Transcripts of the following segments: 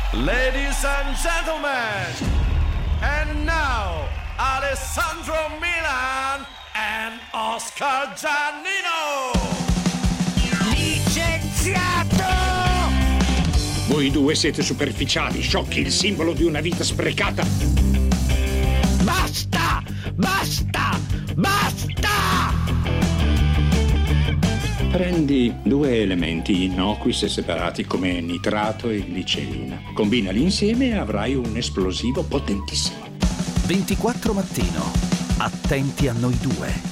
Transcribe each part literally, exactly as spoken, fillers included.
Ladies and gentlemen, and now Alessandro Milan and Oscar Giannino. Licenziato! Voi due siete superficiali, sciocchi, il simbolo di una vita sprecata. Basta! Basta! Basta! Prendi due elementi innocui se separati come nitrato e glicerina. Combinali insieme e avrai un esplosivo potentissimo. ventiquattro Mattino. Attenti a noi due.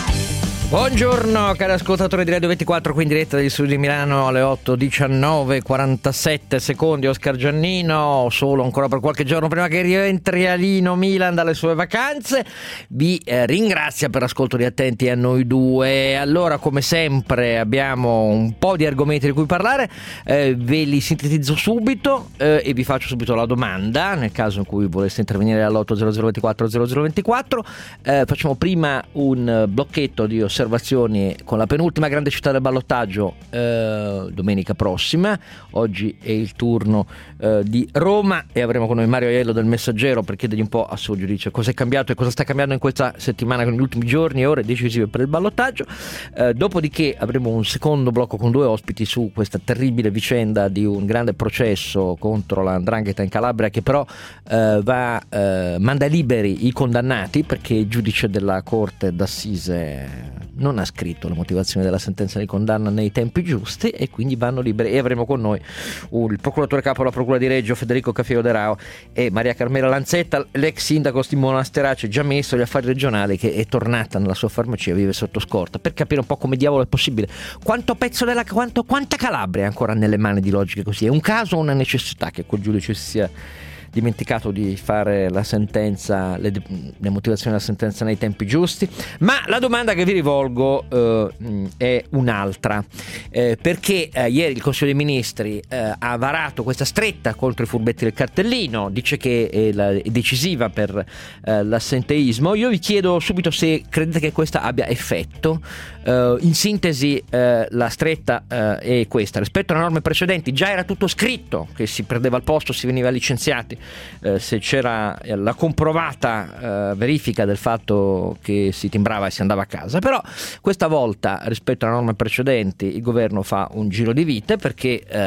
Buongiorno cari ascoltatori di Radio ventiquattro, qui in diretta dagli studi di Milano alle otto e diciannove, quarantasette secondi. Oscar Giannino, solo ancora per qualche giorno prima che rientri Alino Milan dalle sue vacanze, vi eh, ringrazia per l'ascolto di Attenti a noi due. Allora, come sempre abbiamo un po' di argomenti di cui parlare, eh, ve li sintetizzo subito eh, e vi faccio subito la domanda nel caso in cui voleste intervenire all'otto zero zero ventiquattro zero zero ventiquattro. Eh, facciamo prima un blocchetto di osservazioni con la penultima grande città del ballottaggio eh, domenica prossima. Oggi è il turno eh, di Roma e avremo con noi Mario Aiello del Messaggero per chiedergli un po' a suo giudizio cosa è cambiato e cosa sta cambiando in questa settimana con gli ultimi giorni e ore decisive per il ballottaggio. Eh, dopodiché avremo un secondo blocco con due ospiti su questa terribile vicenda di un grande processo contro la 'ndrangheta in Calabria che però eh, va eh, manda liberi i condannati perché il giudice della Corte d'Assise non ha scritto la motivazione della sentenza di condanna nei tempi giusti e quindi vanno liberi. E avremo con noi il procuratore capo della Procura di Reggio Federico Caffeo De Rao e Maria Carmela Lanzetta, l'ex sindaco di Monasterace, già ministro degli affari regionali, che è tornata nella sua farmacia, vive sotto scorta, per capire un po' come diavolo è possibile, quanto pezzo della quanto, quanta Calabria è ancora nelle mani di logiche così. È un caso o una necessità che quel giudice si sia dimenticato di fare la sentenza, le, le motivazioni della sentenza nei tempi giusti? Ma la domanda che vi rivolgo eh, è un'altra, eh, perché eh, ieri il Consiglio dei Ministri eh, ha varato questa stretta contro i furbetti del cartellino, dice che è, la, è decisiva per eh, l'assenteismo. Io vi chiedo subito se credete che questa abbia effetto. Uh, in sintesi uh, la stretta uh, è questa: rispetto alle norme precedenti già era tutto scritto che si perdeva il posto, si veniva licenziati uh, se c'era la comprovata uh, verifica del fatto che si timbrava e si andava a casa. Però questa volta rispetto alle norme precedenti il governo fa un giro di vite perché uh,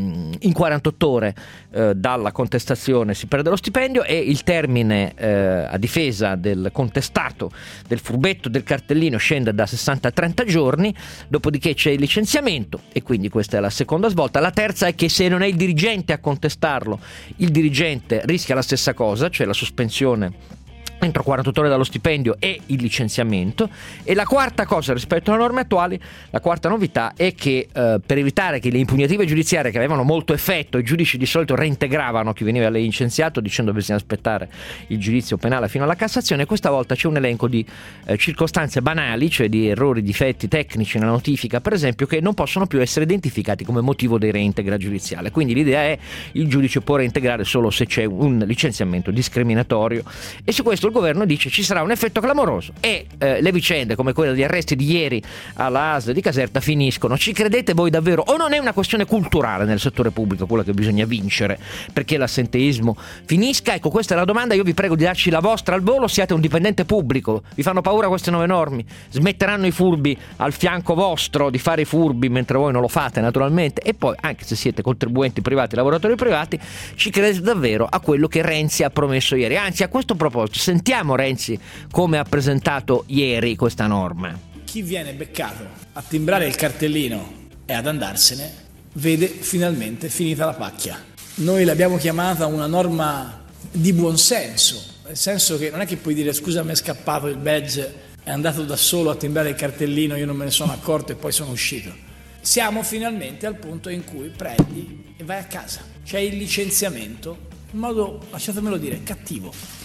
in quarantotto ore uh, dalla contestazione si perde lo stipendio e il termine uh, a difesa del contestato, del furbetto del cartellino, scende da sessanta a trenta giorni, dopodiché c'è il licenziamento e quindi questa è la seconda svolta. La terza è che se non è il dirigente a contestarlo, il dirigente rischia la stessa cosa, cioè la sospensione entro quarantotto ore dallo stipendio e il licenziamento. E la quarta cosa rispetto alle norme attuali, la quarta novità è che eh, per evitare che le impugnative giudiziarie che avevano molto effetto, i giudici di solito reintegravano chi veniva licenziato dicendo che bisogna aspettare il giudizio penale fino alla Cassazione, questa volta c'è un elenco di eh, circostanze banali, cioè di errori, difetti tecnici nella notifica per esempio, che non possono più essere identificati come motivo di reintegra giudiziale. Quindi l'idea è il giudice può reintegrare solo se c'è un licenziamento discriminatorio e su questo il governo dice ci sarà un effetto clamoroso e eh, le vicende come quella di arresti di ieri alla A S L di Caserta finiscono. Ci credete voi davvero o non è una questione culturale nel settore pubblico quella che bisogna vincere perché l'assenteismo finisca? Ecco, questa è la domanda. Io vi prego di darci la vostra al volo. Siate un dipendente pubblico, vi fanno paura queste nuove norme? Smetteranno i furbi al fianco vostro di fare i furbi mentre voi non lo fate naturalmente? E poi anche se siete contribuenti privati, lavoratori privati, ci credete davvero a quello che Renzi ha promesso ieri? Anzi, a questo proposito sentiamo Renzi come ha presentato ieri questa norma. Chi viene beccato a timbrare il cartellino e ad andarsene vede finalmente finita la pacchia. Noi l'abbiamo chiamata una norma di buonsenso, nel senso che non è che puoi dire scusa mi è scappato il badge, è andato da solo a timbrare il cartellino, io non me ne sono accorto e poi sono uscito. Siamo finalmente al punto in cui prendi e vai a casa. C'è il licenziamento in modo, lasciatemelo dire, cattivo.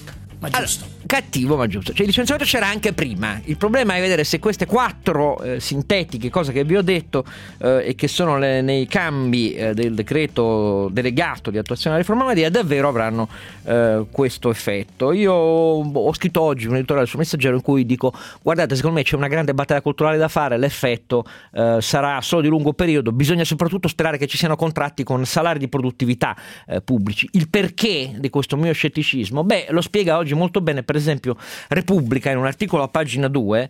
ma giusto. Allora, cattivo ma giusto. Cioè il licenziamento c'era anche prima. Il problema è vedere se queste quattro eh, sintetiche cose che vi ho detto eh, e che sono le, nei cambi eh, del decreto delegato di attuazione della riforma Madia davvero avranno eh, questo effetto. Io ho scritto oggi un editoriale sul Messaggero in cui dico: guardate, secondo me c'è una grande battaglia culturale da fare, l'effetto eh, sarà solo di lungo periodo, bisogna soprattutto sperare che ci siano contratti con salari di produttività eh, pubblici. Il perché di questo mio scetticismo? Beh, lo spiega oggi molto bene per esempio Repubblica in un articolo a pagina due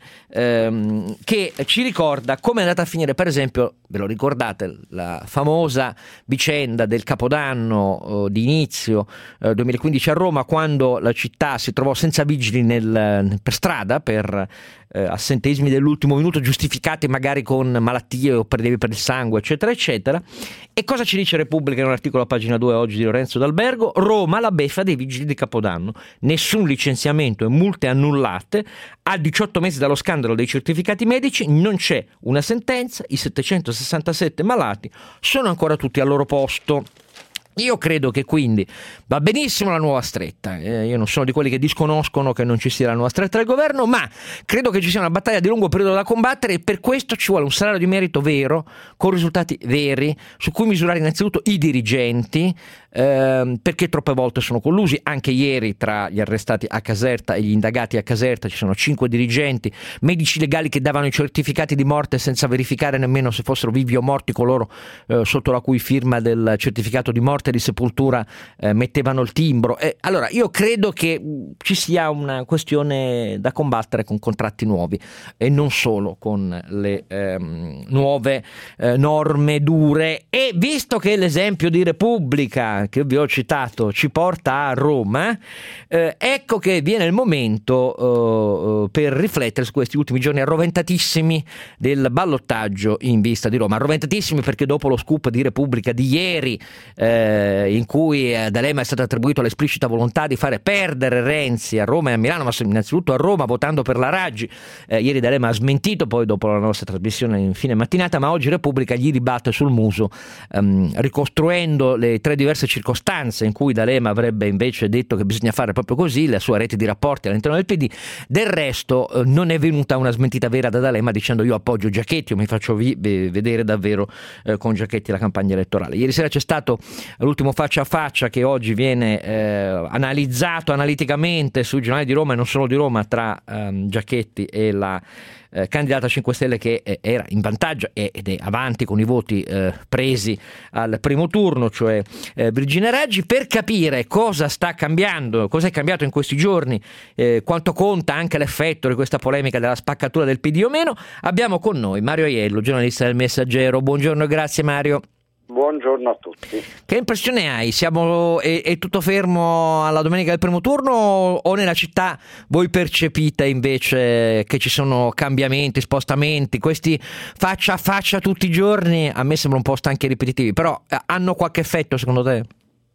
ehm, che ci ricorda come è andata a finire, per esempio, ve lo ricordate, la famosa vicenda del Capodanno eh, di inizio eh, duemilaquindici a Roma, quando la città si trovò senza vigili nel, per strada per eh, assenteismi dell'ultimo minuto giustificati magari con malattie o prelievi per il sangue eccetera eccetera. E cosa ci dice Repubblica in un articolo a pagina due oggi di Lorenzo D'Albergo? Roma, la beffa dei vigili di Capodanno, nessun licenziamento e multe annullate, a diciotto mesi dallo scandalo dei certificati medici non c'è una sentenza, i settecentosessantasette malati sono ancora tutti al loro posto. Io credo che quindi va benissimo la nuova stretta, eh, io non sono di quelli che disconoscono che non ci sia la nuova stretta del governo, ma credo che ci sia una battaglia di lungo periodo da combattere e per questo ci vuole un salario di merito vero, con risultati veri, su cui misurare innanzitutto i dirigenti, eh, perché troppe volte sono collusi. Anche ieri tra gli arrestati a Caserta e gli indagati a Caserta ci sono cinque dirigenti, medici legali che davano i certificati di morte senza verificare nemmeno se fossero vivi o morti coloro eh, sotto la cui firma del certificato di morte e di sepoltura eh, mettevano il timbro. Eh, allora io credo che ci sia una questione da combattere con contratti nuovi e non solo con le ehm, nuove eh, norme dure. E visto che l'esempio di Repubblica che vi ho citato ci porta a Roma, eh, ecco che viene il momento eh, per riflettere su questi ultimi giorni arroventatissimi del ballottaggio in vista di Roma. Arroventatissimi perché dopo lo scoop di Repubblica di ieri eh, in cui a D'Alema è stata attribuita l'esplicita volontà di fare perdere Renzi a Roma e a Milano, ma innanzitutto a Roma votando per la Raggi. Eh, ieri D'Alema ha smentito, poi dopo la nostra trasmissione in fine mattinata, ma oggi Repubblica gli ribatte sul muso, ehm, ricostruendo le tre diverse circostanze in cui D'Alema avrebbe invece detto che bisogna fare proprio così, la sua rete di rapporti all'interno del P D. Del resto eh, non è venuta una smentita vera da D'Alema dicendo io appoggio Giachetti o mi faccio vi- vedere davvero eh, con Giachetti la campagna elettorale. Ieri sera c'è stato l'ultimo faccia a faccia che oggi viene eh, analizzato analiticamente sui giornali di Roma e non solo di Roma tra ehm, Giachetti e la eh, candidata cinque Stelle che eh, era in vantaggio ed è avanti con i voti eh, presi al primo turno, cioè eh, Virginia Raggi. Per capire cosa sta cambiando, cosa è cambiato in questi giorni, eh, quanto conta anche l'effetto di questa polemica della spaccatura del P D o meno, abbiamo con noi Mario Aiello, giornalista del Messaggero. Buongiorno e grazie Mario. Buongiorno a tutti. Che impressione hai? Siamo, è, è tutto fermo alla domenica del primo turno o nella città voi percepite invece che ci sono cambiamenti, spostamenti? Questi faccia a faccia tutti i giorni a me sembra un po' stanchi e ripetitivi, però hanno qualche effetto secondo te?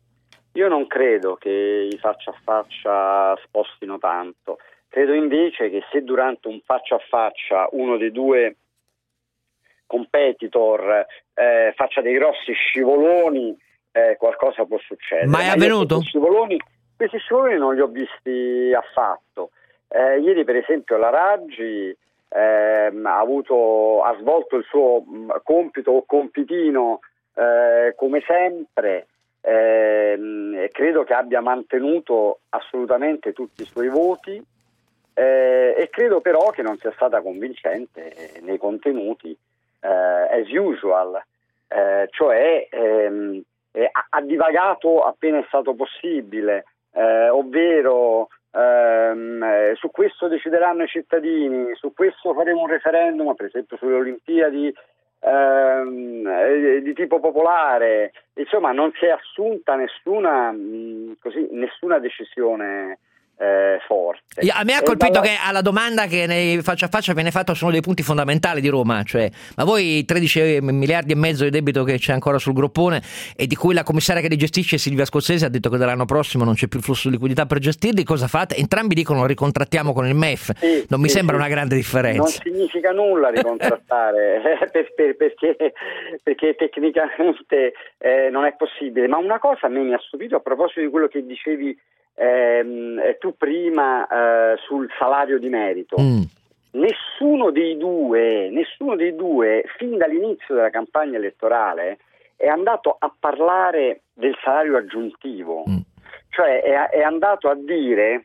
Io non credo che i faccia a faccia spostino tanto. Credo invece che se durante un faccia a faccia uno dei due competitor eh, faccia dei grossi scivoloni, eh, qualcosa può succedere. Ma è avvenuto? Questi scivoloni, questi scivoloni non li ho visti affatto. Eh, ieri per esempio la Raggi eh, ha, avuto, ha svolto il suo mh, compito o compitino eh, come sempre. Eh, credo che abbia mantenuto assolutamente tutti i suoi voti eh, e credo però che non sia stata convincente nei contenuti. Uh, as usual, uh, cioè ehm, eh, ha divagato appena è stato possibile, eh, ovvero ehm, su questo decideranno i cittadini, su questo faremo un referendum, per esempio sulle Olimpiadi ehm, di tipo popolare. Insomma, non si è assunta nessuna, mh, così, nessuna decisione Eh, forte. A me ha colpito dalla... che alla domanda che nei faccia a faccia viene fatta sono dei punti fondamentali di Roma, cioè ma voi tredici miliardi e mezzo di debito che c'è ancora sul groppone e di cui la commissaria che li gestisce Silvia Scozzese ha detto che dall'anno prossimo non c'è più flusso di liquidità per gestirli, cosa fate? Entrambi dicono ricontrattiamo con il M E F, sì, non mi sì, sembra sì. una grande differenza. Non significa nulla ricontrattare per, per, perché, perché tecnicamente eh, non è possibile, ma una cosa a me mi ha stupito a proposito di quello che dicevi ehm, tu prima eh, sul salario di merito. Mm. Nessuno dei due, nessuno dei due, fin dall'inizio della campagna elettorale, è andato a parlare del salario aggiuntivo, mm. cioè è, è andato a dire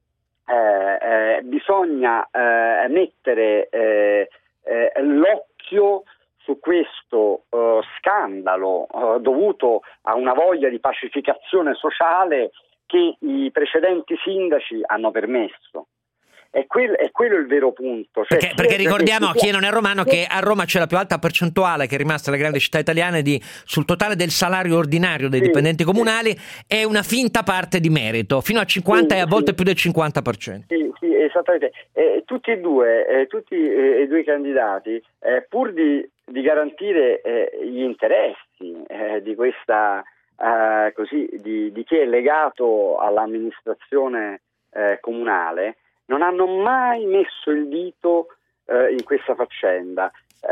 eh, eh, bisogna eh, mettere eh, eh, l'occhio su questo uh, scandalo uh, dovuto a una voglia di pacificazione sociale che i precedenti sindaci hanno permesso. È, quel, è quello il vero punto. Cioè, perché, perché ricordiamo a chi non è romano che a Roma c'è la più alta percentuale che è rimasta nelle grandi città italiane di, sul totale del salario ordinario dei sì, dipendenti comunali sì. È una finta parte di merito, fino a cinquanta sì, e a volte sì. più del cinquanta per cento. Sì, sì, esattamente. Eh, tutti e due, eh, tutti eh, i due candidati, eh, pur di, di garantire eh, gli interessi eh, di questa eh, così di, di chi è legato all'amministrazione eh, comunale, non hanno mai messo il dito eh, in questa faccenda.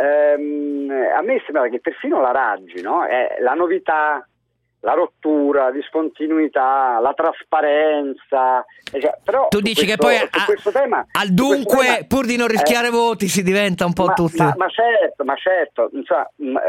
Ehm, a me sembra che perfino la Raggi, no? È la novità, la rottura, la discontinuità, la trasparenza. Cioè, però tu dici questo, che poi a, questo tema, al dunque, tema, pur di non rischiare eh, voti, si diventa un po' ma, tutti. Ma, ma certo, ma certo, insomma,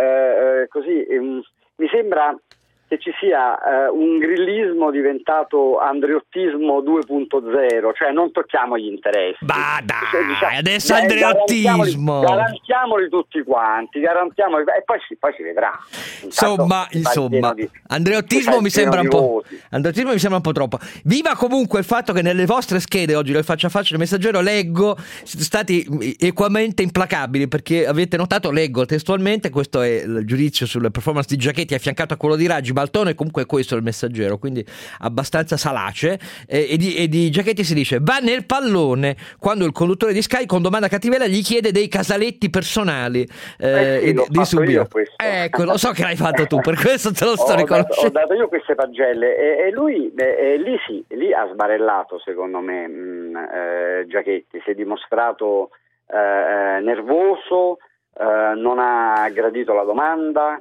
eh, così eh, mi sembra che ci sia eh, un grillismo diventato andreottismo due punto zero, cioè non tocchiamo gli interessi. Ma dai, cioè, diciamo, adesso andreottismo. Garantiamoli, garantiamoli tutti quanti, garantiamoli, e poi si, poi si vedrà. Insomma, insomma, di, andreottismo mi sembra un po'. Andreottismo mi sembra un po' troppo. Viva comunque il fatto che nelle vostre schede oggi del Faccia a Faccia del Messaggero leggo siete stati equamente implacabili, perché avete notato, leggo testualmente, questo è il giudizio sulle performance di Giachetti affiancato a quello di Raggi, Baltone, comunque questo è il Messaggero, quindi abbastanza salace, eh, e, di, e di Giachetti si dice: va nel pallone quando il conduttore di Sky con domanda cattivella gli chiede dei casaletti personali eh, eh sì, e di subire. Ecco, lo so che l'hai fatto tu, per questo te lo sto ho riconoscendo. Dato, ho dato io queste pagelle e, e lui e, e lì sì, lì ha sbarellato secondo me mh, eh, Giachetti, si è dimostrato eh, nervoso, eh, non ha gradito la domanda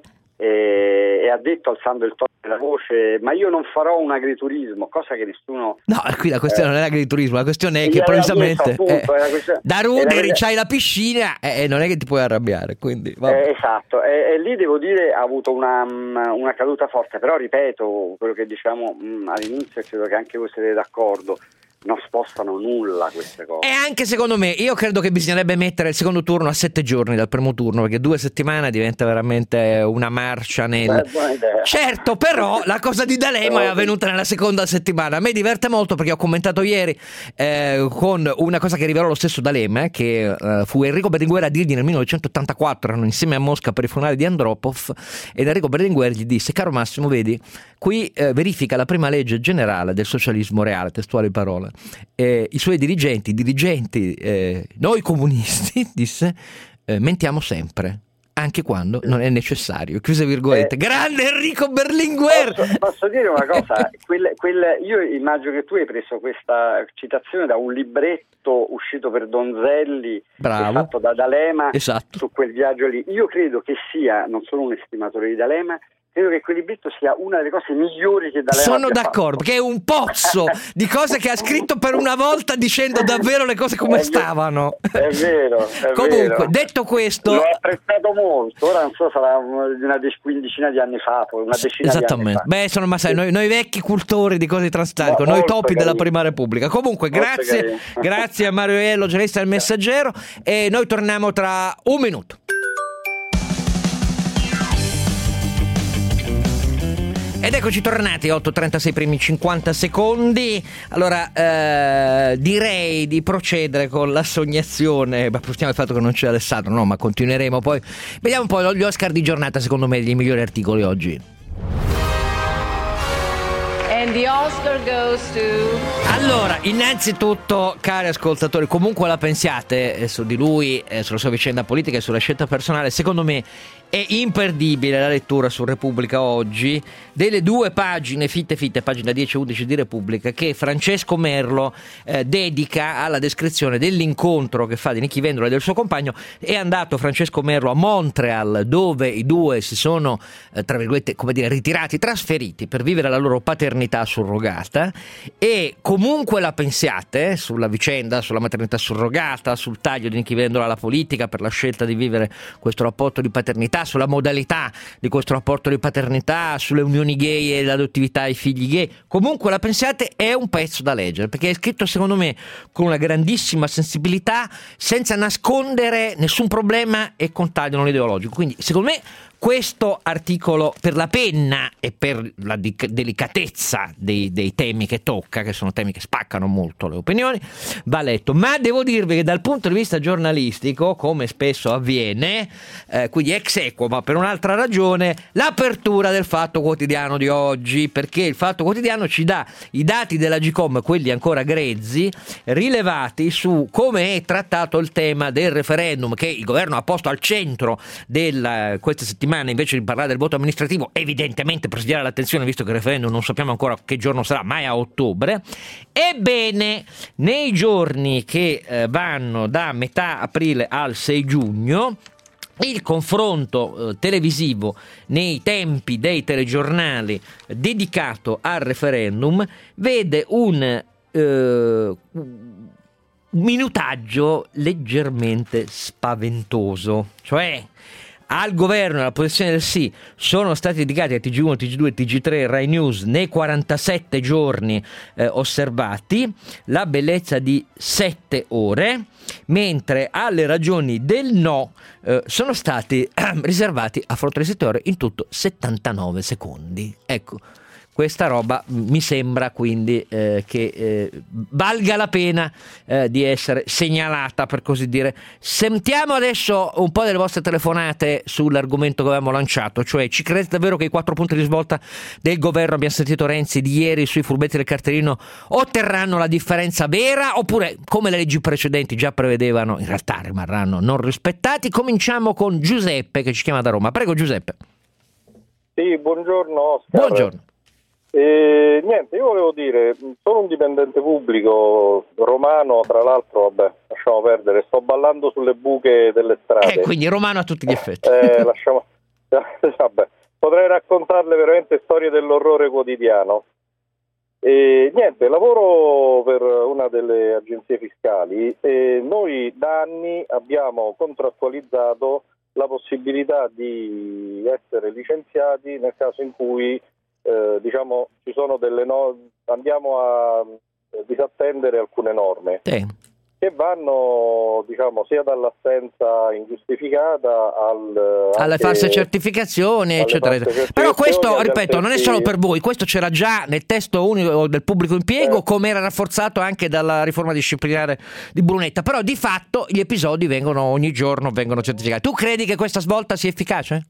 e, e ha detto, alzando il tono della voce: ma io non farò un agriturismo, cosa che nessuno... No, qui la questione eh, non è agriturismo, la questione è che improvvisamente detto, appunto, eh, da Ruderi era... c'hai la piscina e eh, non è che ti puoi arrabbiare, quindi eh, esatto, e, e lì devo dire ha avuto una, una caduta forte, però ripeto quello che dicevamo mh, all'inizio, e credo che anche voi siete d'accordo, non spostano nulla queste cose. E anche secondo me, io credo che bisognerebbe mettere il secondo turno a sette giorni dal primo turno, perché due settimane diventa veramente una marcia nel... Beh, certo, però la cosa di D'Alema è avvenuta nella seconda settimana. A me diverte molto perché ho commentato ieri eh, con una cosa che rivelò lo stesso D'Alema, eh, che eh, fu Enrico Berlinguer a dirgli nel millenovecentottantaquattro, erano insieme a Mosca per i funerali di Andropov, ed Enrico Berlinguer gli disse: caro Massimo, vedi, qui eh, verifica la prima legge generale del socialismo reale, testuali parole. Eh, i suoi dirigenti, i dirigenti, eh, noi comunisti, disse, eh, mentiamo sempre, anche quando non è necessario. Chiuse virgolette. Eh, Grande Enrico Berlinguer! Posso, posso dire una cosa? quel, quel, io immagino che tu hai preso questa citazione da un libretto uscito per Donzelli, fatto da D'Alema, esatto, su quel viaggio lì. Io credo che sia, non sono un estimatore di D'Alema, credo che quel libretto sia una delle cose migliori che D'Alema sono d'accordo, perché è un pozzo di cose che ha scritto per una volta, dicendo davvero le cose come è stavano. È vero, è comunque vero. Detto questo, l'ho apprezzato molto. Ora non so, sarà una quindicina di anni fa, una decina esattamente di anni fa. Beh, sono, ma sai, noi, noi vecchi cultori di cose transatlantiche, noi topi carino. della Prima Repubblica. Comunque molto grazie grazie a Mario Iello, giornalista del Messaggero, e noi torniamo tra un minuto. Ed eccoci tornati, otto e trentasei primi cinquanta secondi. Allora, eh, direi di procedere con la sognazione. Ma approfittiamo del fatto che non c'è Alessandro, no, ma continueremo poi. Vediamo un po' gli Oscar di giornata, secondo me, i migliori articoli oggi. And the Oscar goes to... Allora, innanzitutto, cari ascoltatori, comunque la pensiate eh, su di lui, eh, sulla sua vicenda politica e sulla scelta personale, secondo me È imperdibile la lettura su Repubblica oggi delle due pagine fitte fitte, pagina dieci e undici di Repubblica, che Francesco Merlo eh, dedica alla descrizione dell'incontro che fa di Nichi Vendola e del suo compagno. È andato Francesco Merlo a Montreal, dove i due si sono eh, tra virgolette, come dire, ritirati, trasferiti per vivere la loro paternità surrogata. E comunque la pensiate sulla vicenda, sulla maternità surrogata, sul taglio di Nichi Vendola alla politica per la scelta di vivere questo rapporto di paternità, sulla modalità di questo rapporto di paternità, sulle unioni gay e l'adottività ai figli gay, comunque la pensiate, è un pezzo da leggere, perché è scritto secondo me con una grandissima sensibilità, senza nascondere nessun problema e con taglio non ideologico. Quindi secondo me questo articolo, per la penna e per la delicatezza dei, dei temi che tocca, che sono temi che spaccano molto le opinioni, va letto. Ma devo dirvi che dal punto di vista giornalistico, come spesso avviene, eh, quindi ex equo, ma per un'altra ragione, l'apertura del Fatto Quotidiano di oggi, perché il Fatto Quotidiano ci dà i dati dell'Agcom, quelli ancora grezzi, rilevati su come è trattato il tema del referendum, che il governo ha posto al centro del queste settimane. Invece di parlare del voto amministrativo, evidentemente per sviare l'attenzione, visto che il referendum non sappiamo ancora che giorno sarà, ma è a ottobre. Ebbene, nei giorni che eh, vanno da metà aprile al sei giugno, il confronto eh, televisivo nei tempi dei telegiornali dedicato al referendum vede un eh, minutaggio leggermente spaventoso, cioè al governo e alla posizione del sì sono stati dedicati a T G uno, T G due, T G tre, Rai News nei quarantasette giorni eh, osservati, la bellezza di sette ore, mentre alle ragioni del no eh, sono stati eh, riservati a fronte di sette ore in tutto settantanove secondi. Ecco, questa roba mi sembra quindi eh, che eh, valga la pena eh, di essere segnalata, per così dire. Sentiamo adesso un po' delle vostre telefonate sull'argomento che avevamo lanciato, cioè: ci credete davvero che i quattro punti di svolta del governo, abbiamo sentito Renzi di ieri sui furbetti del cartellino, otterranno la differenza vera, oppure come le leggi precedenti già prevedevano in realtà rimarranno non rispettati? Cominciamo con Giuseppe che ci chiama da Roma. Prego Giuseppe. Sì, buongiorno Oscar. Buongiorno. E, niente, io volevo dire, sono un dipendente pubblico romano, tra l'altro, vabbè, lasciamo perdere, sto ballando sulle buche delle strade. Eh, quindi romano a tutti gli effetti. Eh, lasciamo, vabbè, potrei raccontarle veramente storie dell'orrore quotidiano. E niente, lavoro per una delle agenzie fiscali e noi da anni abbiamo contrattualizzato la possibilità di essere licenziati nel caso in cui Eh, diciamo ci sono delle no- andiamo a disattendere alcune norme sì. che vanno, diciamo, sia dall'assenza ingiustificata al alle false certificazioni, eccetera, false certificazioni, però questo, ripeto, non è attenti... solo per voi, questo c'era già nel testo unico del pubblico impiego, eh. come era rafforzato anche dalla riforma disciplinare di Brunetta, però di fatto gli episodi vengono ogni giorno vengono certificati. Tu credi che questa svolta sia efficace?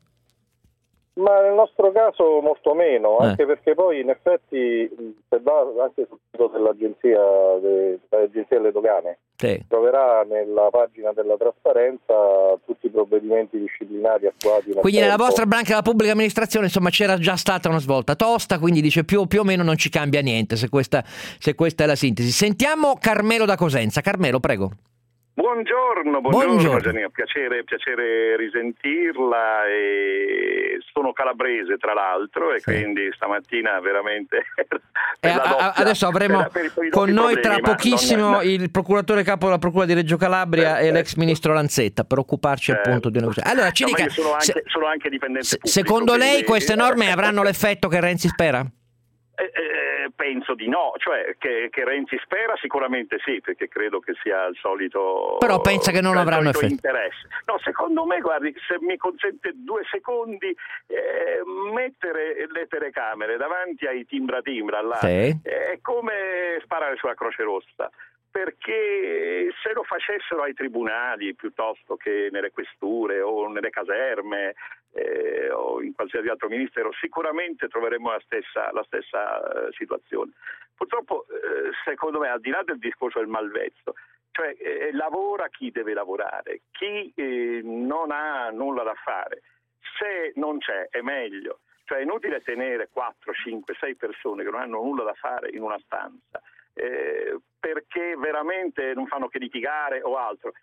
Ma nel nostro caso molto meno, eh. anche perché poi in effetti se va anche sul sito dell'agenzia, de, dell'agenzia delle dogane, sì. troverà nella pagina della trasparenza tutti i provvedimenti disciplinari attuati. Quindi tempo. Nella vostra branca della pubblica amministrazione, insomma, c'era già stata una svolta tosta, quindi dice più, più o meno non ci cambia niente, se questa, se questa è la sintesi. Sentiamo Carmelo da Cosenza. Carmelo, prego. Buongiorno, buongiorno, buongiorno. Piacere, piacere risentirla. E sono calabrese tra l'altro e sì. quindi stamattina veramente eh, a, adesso avremo per, per con noi tra pochissimo non... il procuratore capo della procura di Reggio Calabria eh, e l'ex ministro Lanzetta per occuparci eh, appunto di una cosa. Allora ci no, dica, sono anche, se, sono anche dipendente se, pubblico, secondo lei quindi... queste norme avranno l'effetto che Renzi spera? Eh, eh, penso di no, cioè che, che Renzi spera sicuramente sì, perché credo che sia il solito. Però pensa che non avranno effetto? Interesse. No, secondo me, guardi, se mi consente due secondi, eh, mettere le telecamere davanti ai timbra timbra là sì. è come sparare sulla Croce Rossa. Perché se lo facessero ai tribunali piuttosto che nelle questure o nelle caserme eh, o in qualsiasi altro ministero, sicuramente troveremmo la stessa, la stessa eh, situazione. Purtroppo, eh, secondo me, al di là del discorso del malvezzo, cioè eh, lavora chi deve lavorare, chi eh, non ha nulla da fare. se non c'è è meglio. Cioè è inutile tenere quattro, cinque, sei persone che non hanno nulla da fare in una stanza eh, perché veramente non fanno che litigare o altro.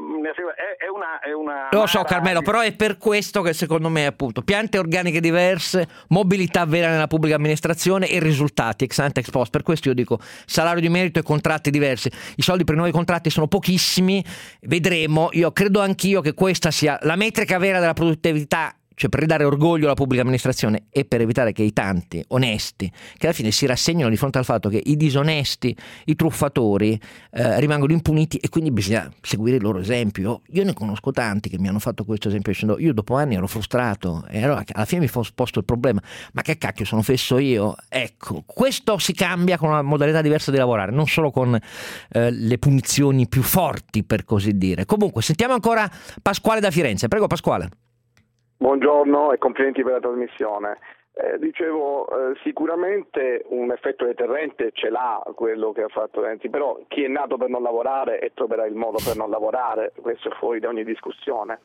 È una, è una Lo so Carmelo, però è per questo che secondo me appunto piante organiche diverse, mobilità vera nella pubblica amministrazione e risultati ex ante ex post. Per questo io dico salario di merito e contratti diversi. I soldi per i nuovi contratti sono pochissimi, vedremo. Io credo anch'io che questa sia la metrica vera della produttività, cioè per ridare orgoglio alla pubblica amministrazione e per evitare che i tanti onesti, che alla fine si rassegnano di fronte al fatto che i disonesti, i truffatori eh, rimangono impuniti, e quindi bisogna seguire il loro esempio. Io ne conosco tanti che mi hanno fatto questo esempio dicendo: io dopo anni ero frustrato e allora alla fine mi fu posto il problema, ma che cacchio sono fesso io? Ecco, questo si cambia con una modalità diversa di lavorare, non solo con eh, le punizioni più forti, per così dire. Comunque sentiamo ancora Pasquale da Firenze. Prego Pasquale. Buongiorno e complimenti per la trasmissione. Eh, dicevo, eh, sicuramente un effetto deterrente ce l'ha quello che ha fatto Renzi, però chi è nato per non lavorare e troverà il modo per non lavorare, questo è fuori da ogni discussione.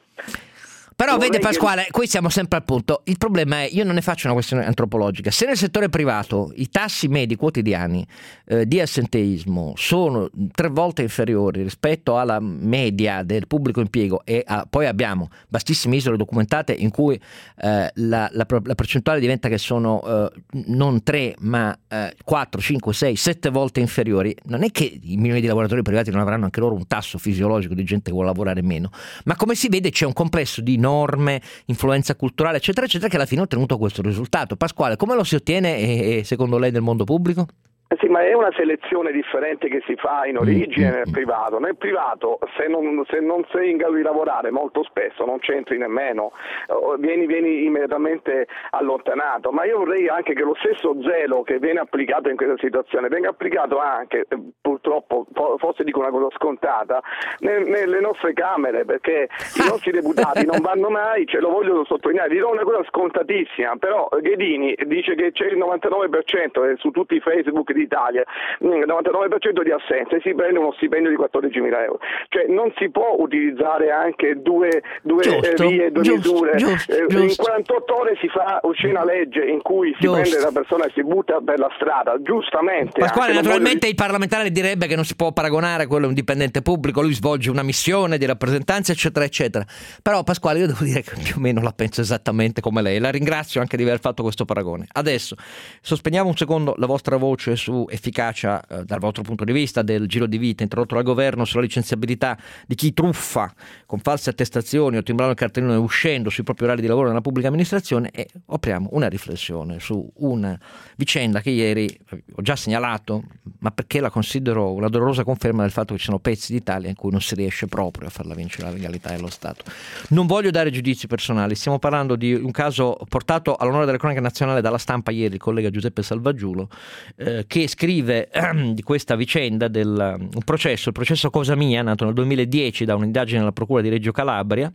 Però Vorrei vede Pasquale, che... qui siamo sempre al punto. Il problema è, io non ne faccio una questione antropologica, se nel settore privato i tassi medi quotidiani eh, di assenteismo sono tre volte inferiori rispetto alla media del pubblico impiego, e a, poi abbiamo vastissime isole documentate in cui eh, la, la, la percentuale diventa che sono eh, non tre ma eh, quattro, cinque, sei, sette volte inferiori, non è che i milioni di lavoratori privati non avranno anche loro un tasso fisiologico di gente che vuole lavorare meno, ma come si vede c'è un complesso di norme, influenza culturale, eccetera, eccetera, che alla fine ha ottenuto questo risultato. Pasquale, come lo si ottiene e, secondo lei nel mondo pubblico? Sì, ma è una selezione differente che si fa in origine nel privato. Nel privato, se non, se non sei in grado di lavorare, molto spesso non c'entri nemmeno, vieni, vieni immediatamente allontanato. Ma io vorrei anche che lo stesso zelo che viene applicato in questa situazione venga applicato anche, purtroppo, forse dico una cosa scontata, nelle nostre Camere, perché i nostri deputati non vanno mai, ce lo voglio sottolineare, dirò una cosa scontatissima, però Ghedini dice che c'è il novantanove per cento su tutti i Facebook di Italia, il novantanove per cento di assenze, si prende uno stipendio di quattordicimila euro. Cioè non si può utilizzare anche due, due giusto, vie, due giusto, misure. Giusto, eh, giusto. In quarantotto ore si fa uscire una legge in cui si giusto. prende la persona e si butta per la strada, giustamente. Pasquale, naturalmente voglio... il parlamentare direbbe che non si può paragonare quello a un dipendente pubblico, lui svolge una missione di rappresentanza, eccetera, eccetera. Però Pasquale, io devo dire che più o meno la penso esattamente come lei. La ringrazio anche di aver fatto questo paragone. Adesso sospendiamo un secondo la vostra voce su efficacia eh, dal vostro punto di vista del giro di vita introdotto dal governo sulla licenziabilità di chi truffa con false attestazioni o timbrano il cartellino uscendo sui propri orari di lavoro nella pubblica amministrazione, e apriamo una riflessione su una vicenda che ieri ho già segnalato, ma perché la considero una dolorosa conferma del fatto che ci sono pezzi d'Italia in cui non si riesce proprio a farla vincere la legalità dello Stato. Non voglio dare giudizi personali, stiamo parlando di un caso portato all'onore della cronaca nazionale dalla Stampa ieri, il collega Giuseppe Salvaggiulo, eh, che scrive ehm, di questa vicenda del un processo, il processo Cosa Mia, nato nel duemiladieci da un'indagine della Procura di Reggio Calabria,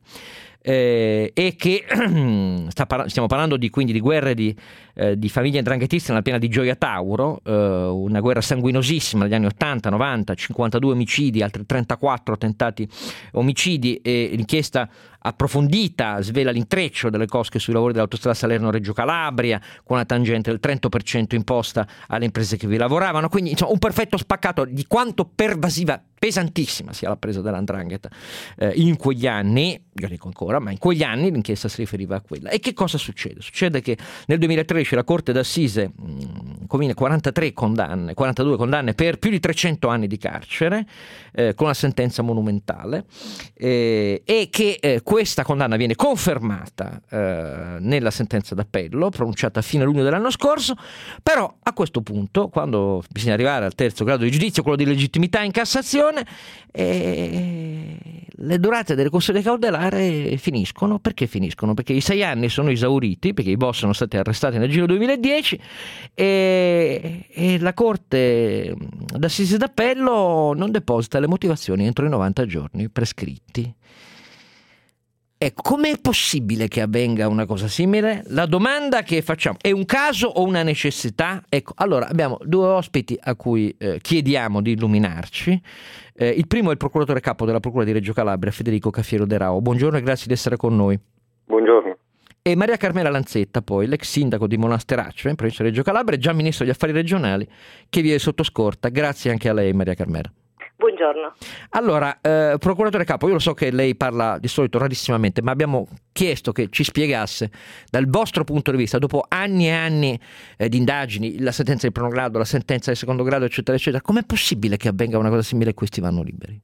eh, e che sta par- stiamo parlando di, quindi di guerre di, eh, di famiglie ndranghetisti nella piana di Gioia Tauro, eh, una guerra sanguinosissima negli anni ottanta, novanta, cinquantadue omicidi, altri trentaquattro tentati omicidi, e l'inchiesta approfondita svela l'intreccio delle cosche sui lavori dell'autostrada Salerno-Reggio Calabria, con una tangente del trenta per cento imposta alle imprese che vi lavoravano, quindi insomma un perfetto spaccato di quanto pervasiva, pesantissima sia la presa dell'andrangheta eh, in quegli anni, io dico ancora, ma in quegli anni l'inchiesta si riferiva a quella. E che cosa succede? Succede che nel duemilatredici la Corte d'Assise mh, conviene quarantatré condanne, quarantadue condanne per più di trecento anni di carcere, eh, con una sentenza monumentale, eh, e che eh, questa condanna viene confermata eh, nella sentenza d'appello pronunciata a fine luglio dell'anno scorso. Però a questo punto, quando bisogna arrivare al terzo grado di giudizio, quello di legittimità in Cassazione, eh, le durate delle custodie cautelari finiscono. Perché finiscono? Perché i sei anni sono esauriti, perché i boss sono stati arrestati nel giro duemiladieci, e, e la Corte d'Assise d'appello non deposita le motivazioni entro i novanta giorni prescritti. Ecco, com'è possibile che avvenga una cosa simile? La domanda che facciamo: è un caso o una necessità? Ecco, allora abbiamo due ospiti a cui eh, chiediamo di illuminarci. Eh, il primo è il procuratore capo della Procura di Reggio Calabria, Federico Cafiero De Rao. Buongiorno e grazie di essere con noi. Buongiorno. e Maria Carmela Lanzetta, poi l'ex sindaco di Monasteraccio in provincia di Reggio Calabria, già ministro degli affari regionali, che viene sotto scorta. Grazie anche a lei, Maria Carmela. Buongiorno. Allora, eh, procuratore capo, io lo so che lei parla di solito rarissimamente, ma abbiamo chiesto che ci spiegasse dal vostro punto di vista, dopo anni e anni eh, di indagini, la sentenza di primo grado, la sentenza di secondo grado, eccetera, eccetera, com'è possibile che avvenga una cosa simile e questi vanno liberi?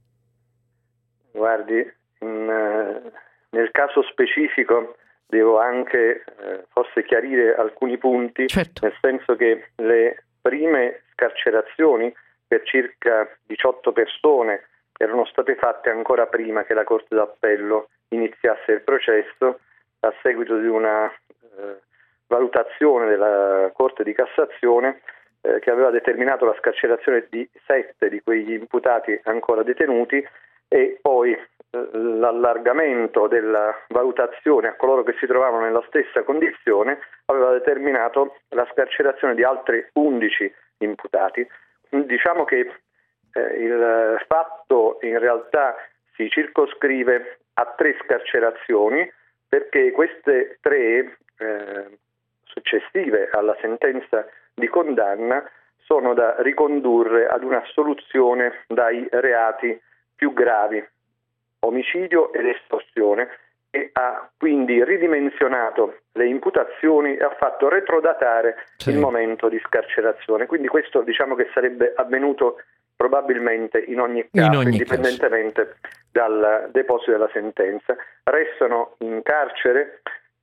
Guardi, in, eh, nel caso specifico devo anche eh, forse chiarire alcuni punti, certo. Nel senso che le prime scarcerazioni per circa diciotto persone erano state fatte ancora prima che la Corte d'Appello iniziasse il processo, a seguito di una eh, valutazione della Corte di Cassazione eh, che aveva determinato la scarcerazione di sette di quegli imputati ancora detenuti, e poi eh, l'allargamento della valutazione a coloro che si trovavano nella stessa condizione aveva determinato la scarcerazione di altri undici imputati. Diciamo che eh, il fatto in realtà si circoscrive a tre scarcerazioni, perché queste tre eh, successive alla sentenza di condanna sono da ricondurre ad una assoluzione dai reati più gravi, omicidio ed estorsione, e ha quindi ridimensionato le imputazioni e ha fatto retrodatare sì. il momento di scarcerazione. Quindi questo diciamo che sarebbe avvenuto probabilmente in ogni caso, in ogni indipendentemente caso. dal deposito della sentenza. Restano in carcere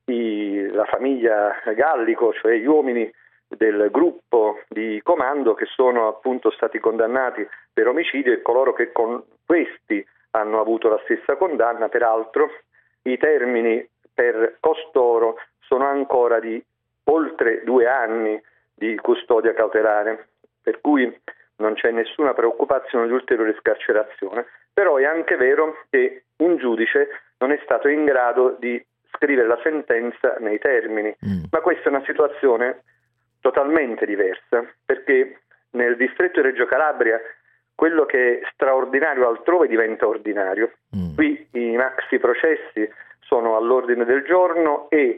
i, la famiglia Gallico, cioè gli uomini del gruppo di comando che sono appunto stati condannati per omicidio, e coloro che con questi hanno avuto la stessa condanna. Peraltro i termini per costoro sono ancora di oltre due anni di custodia cautelare, per cui non c'è nessuna preoccupazione di ulteriore scarcerazione. Però è anche vero che un giudice non è stato in grado di scrivere la sentenza nei termini, mm. ma questa è una situazione totalmente diversa, perché nel distretto di Reggio Calabria quello che è straordinario altrove diventa ordinario. Mm. Qui i maxi processi sono all'ordine del giorno e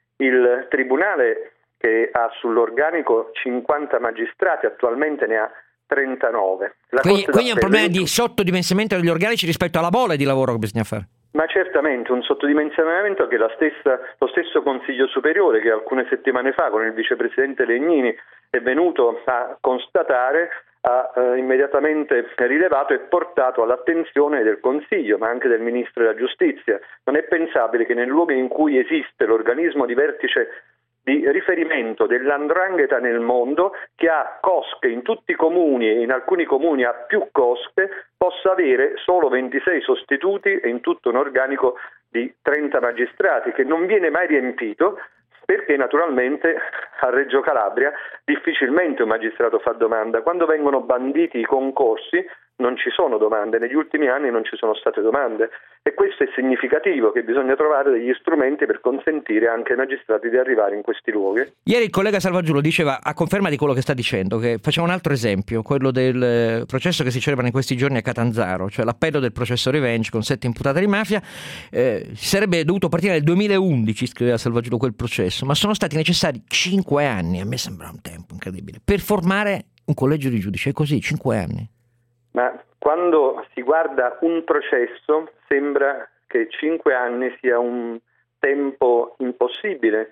il tribunale, che ha sull'organico cinquanta magistrati, attualmente ne ha trentanove. La quindi, quindi è un problema di sottodimensionamento degli organici rispetto alla mole di lavoro che bisogna fare. Ma certamente un sottodimensionamento che la stessa, lo stesso Consiglio Superiore, che alcune settimane fa con il vicepresidente Legnini è venuto a constatare, ha eh, immediatamente rilevato e portato all'attenzione del Consiglio, ma anche del Ministro della Giustizia. Non è pensabile che nel luogo in cui esiste l'organismo di vertice di riferimento dell'andrangheta nel mondo, che ha cosche in tutti i comuni e in alcuni comuni ha più cosche, possa avere solo ventisei sostituti e in tutto un organico di trenta magistrati, che non viene mai riempito, perché naturalmente a Reggio Calabria difficilmente un magistrato fa domanda. Quando vengono banditi i concorsi non ci sono domande, negli ultimi anni non ci sono state domande, e questo è significativo, che bisogna trovare degli strumenti per consentire anche ai magistrati di arrivare in questi luoghi. Ieri il collega Salvaggiulo diceva, a conferma di quello che sta dicendo, che facciamo un altro esempio, quello del processo che si celebra in questi giorni a Catanzaro, cioè l'appello del processo Revenge con sette imputati di mafia. Eh, sarebbe dovuto partire nel duemilaundici, scriveva Salvaggiulo, quel processo, ma sono stati necessari cinque anni, a me sembra un tempo incredibile, per formare un collegio di giudici. È così, cinque anni. Ma quando si guarda un processo sembra che cinque anni sia un tempo impossibile,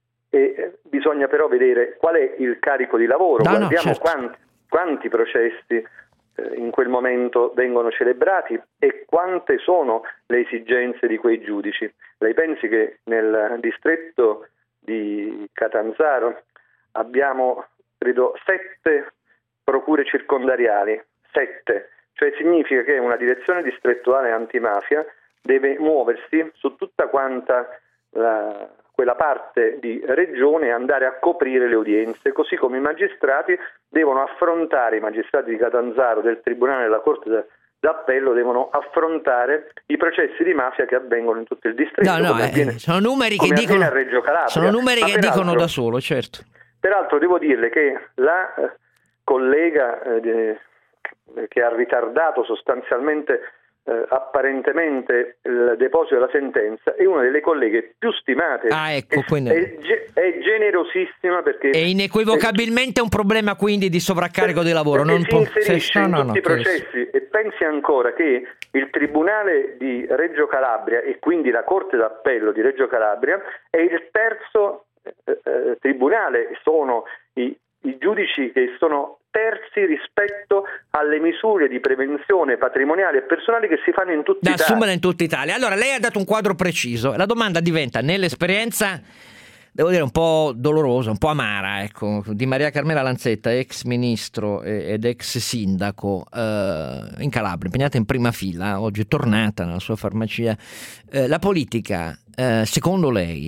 e bisogna però vedere qual è il carico di lavoro. No, Guardiamo no, certo. quanti, quanti processi eh, in quel momento vengono celebrati e quante sono le esigenze di quei giudici. Lei pensi che nel distretto di Catanzaro abbiamo, credo, sette procure circondariali, sette, cioè significa che una direzione distrettuale antimafia deve muoversi su tutta quanta la, quella parte di regione e andare a coprire le udienze, così come i magistrati devono affrontare, i magistrati di Catanzaro, del Tribunale della Corte d'Appello, devono affrontare i processi di mafia che avvengono in tutto il distretto. No, no, avviene, eh, sono numeri che dicono, a Reggio Calabria. Sono numeri Ma che peraltro, dicono da solo, certo. Peraltro devo dirle che la eh, collega eh, che ha ritardato sostanzialmente eh, apparentemente il deposito della sentenza, è una delle colleghe più stimate. Ah, ecco, è, quindi... è, è generosissima perché è inequivocabilmente è, un problema quindi di sovraccarico di lavoro. Non non si inserisce può... in no, no, tutti no, i processi. E pensi ancora che il Tribunale di Reggio Calabria e quindi la Corte d'Appello di Reggio Calabria è il terzo eh, eh, tribunale, sono i, i giudici che sono terzi rispetto alle misure di prevenzione patrimoniali e personali che si fanno in tutta da Italia. assumere in tutta Italia. Allora, lei ha dato un quadro preciso. La domanda diventa, nell'esperienza, devo dire un po' dolorosa, un po' amara, ecco, di Maria Carmela Lanzetta, ex ministro ed ex sindaco eh, in Calabria, impegnata in prima fila, oggi è tornata nella sua farmacia. Eh, la politica, eh, secondo lei,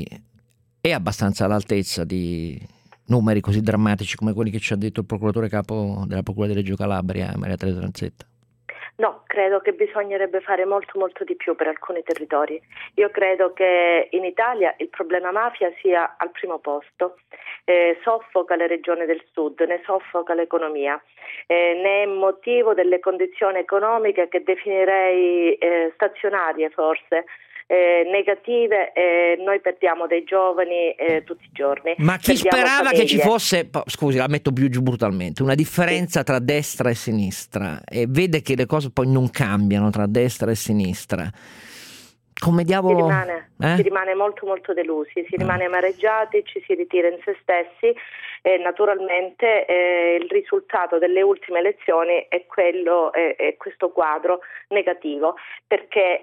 è abbastanza all'altezza di numeri così drammatici come quelli che ci ha detto il procuratore capo della Procura di Reggio Calabria, Maria Teresa Lanzetta? No, credo che bisognerebbe fare molto molto di più per alcuni territori. Io credo che in Italia il problema mafia sia al primo posto, eh, soffoca le regioni del sud, ne soffoca l'economia, eh, ne è motivo delle condizioni economiche che definirei eh, stazionarie forse, Eh, negative, eh, noi perdiamo dei giovani eh, tutti i giorni. Ma chi perdiamo sperava famiglie. che ci fosse, scusi, la metto più giù brutalmente, una differenza tra destra e sinistra, e vede che le cose poi non cambiano tra destra e sinistra? Come diavolo... Si rimane, eh? si rimane molto molto delusi, si rimane amareggiati, ci si ritira in se stessi e naturalmente eh, il risultato delle ultime elezioni è quello, è, è questo quadro negativo, perché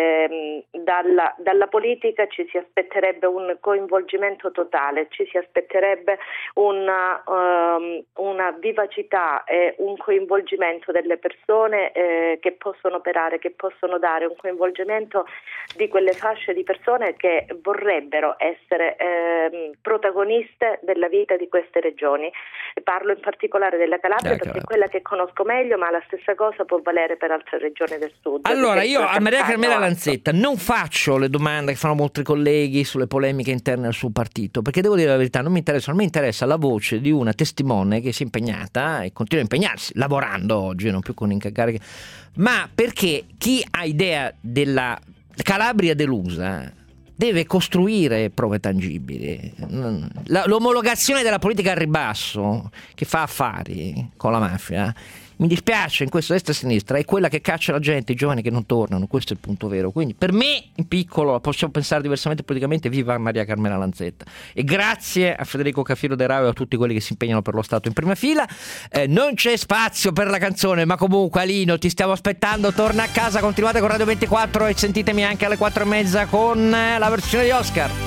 eh, dalla, dalla politica ci si aspetterebbe un coinvolgimento totale, ci si aspetterebbe una, um, una vivacità e un coinvolgimento delle persone eh, che possono operare, che possono dare un coinvolgimento di quelle fasce di persone che vorrebbero essere eh, protagoniste della vita di queste regioni. Parlo in particolare della Calabria perché è quella che conosco meglio, ma la stessa cosa può valere per altre regioni del sud. Allora io a Maria Carmela Lanzetta non faccio le domande che fanno molti colleghi sulle polemiche interne al suo partito, perché devo dire la verità, non mi interessa, non mi interessa la voce di una testimone che si è impegnata e continua a impegnarsi, lavorando oggi, non più con incarichi, ma perché chi ha idea della Calabria delusa deve costruire prove tangibili. L'omologazione della politica al ribasso che fa affari con la mafia, mi dispiace, in questo destra e sinistra è quella che caccia la gente, i giovani che non tornano, questo è il punto vero. Quindi per me in piccolo possiamo pensare diversamente politicamente, viva Maria Carmela Lanzetta, e grazie a Federico Cafiero De Raio e a tutti quelli che si impegnano per lo Stato in prima fila. Eh, non c'è spazio per la canzone, ma comunque Alino ti stiamo aspettando, torna a casa, continuate con Radio ventiquattro e sentitemi anche alle quattro e mezza con la versione di Oscar.